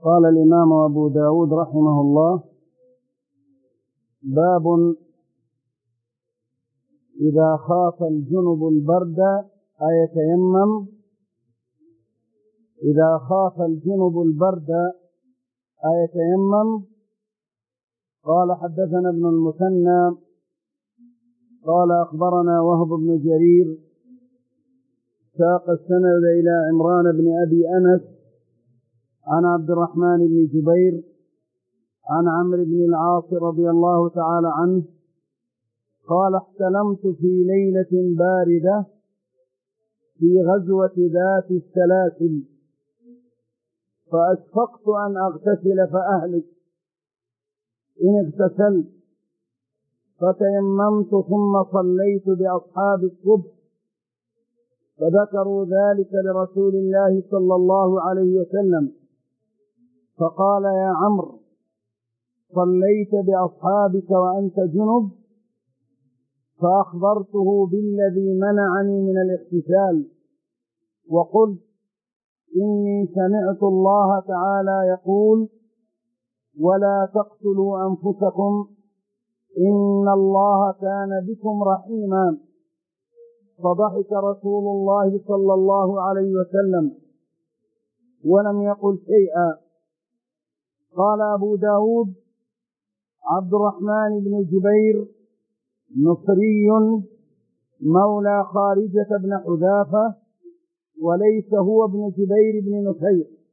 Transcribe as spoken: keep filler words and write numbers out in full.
قال الإمام أبو داود رحمه الله: باب إذا خاف الجنب البرد أيتيمم إذا خاف الجنب البرد أيتيمم قال: حدثنا ابن المثنى قال: أخبرنا وهب بن جرير ساق السند إلى عمران بن أبي أنس عن عبد الرحمن بن جبير عن عمرو بن العاص رضي الله تعالى عنه قال: احتلمت في ليلة باردة في غزوة ذات السلاسل فأشفقت أن أغتسل فأهلك، إن اغتسلت فتيممت ثم صليت بأصحاب الصبح، فذكروا ذلك لرسول الله صلى الله عليه وسلم فقال: يا عمرو، صليت بأصحابك وأنت جنب؟ فأخبرته بالذي منعني من الاغتسال وقلت: إني سمعت الله تعالى يقول: ولا تقتلوا أنفسكم إن الله كان بكم رحيما. فضحك رسول الله صلى الله عليه وسلم ولم يقل شيئا. قال أبو داود: عبد الرحمن بن جبير مصري مولى خارجة بن حذافة، وليس هو ابن جبير بن نفير،